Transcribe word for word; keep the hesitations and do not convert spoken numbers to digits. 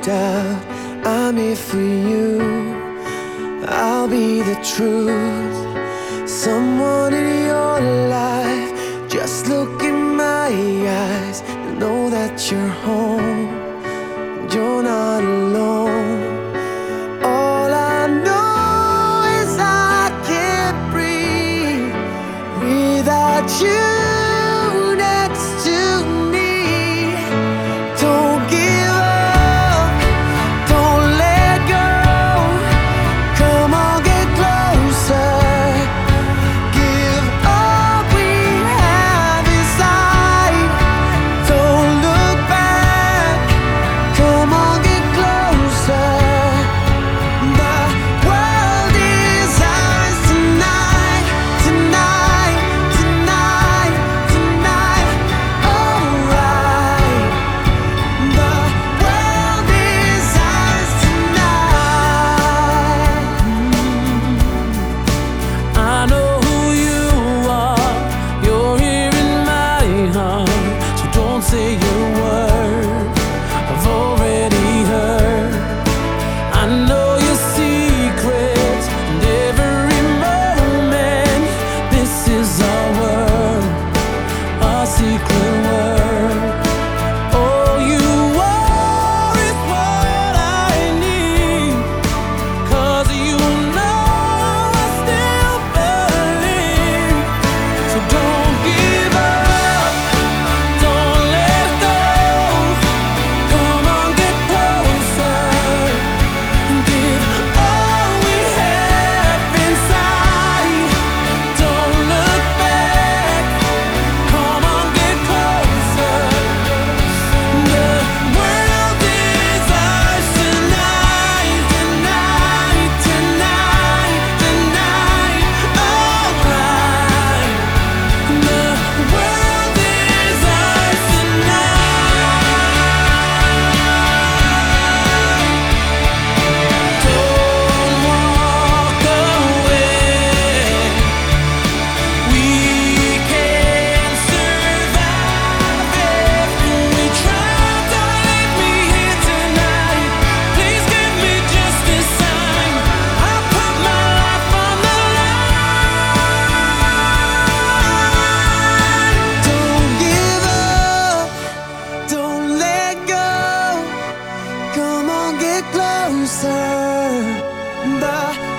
doubt, I'm here for you. I'll be the truth. Someone in your life, just look in my eyes, you know that you're home, you're not alone. All I know is I can't breathe without you next to me. Don't give up, don't let go. Come on, get closer. Give all we have inside. Don't look back. Come on, get closer. The world is ours tonight, tonight, tonight, tonight. Alright. The world is ours tonight. I know who you are. You're here in my heart. So don't say a word I've already heard. I know your secrets and every moment. This is our world, our secret world. Oh, you are is what I need. 'Cause you know I still believe. So don't give up, don't let go. Come on, get closer. Give all we have inside. Don't look back. Come on, get closer. The world is ours tonight, tonight, tonight, tonight. Alright. The world is ours tonight. Don't walk away. We can survive if we try. Don't leave me here tonight. Please give me just a sign. I'll put my life on the line. Don't give up, don't let go. Come on, get closer. The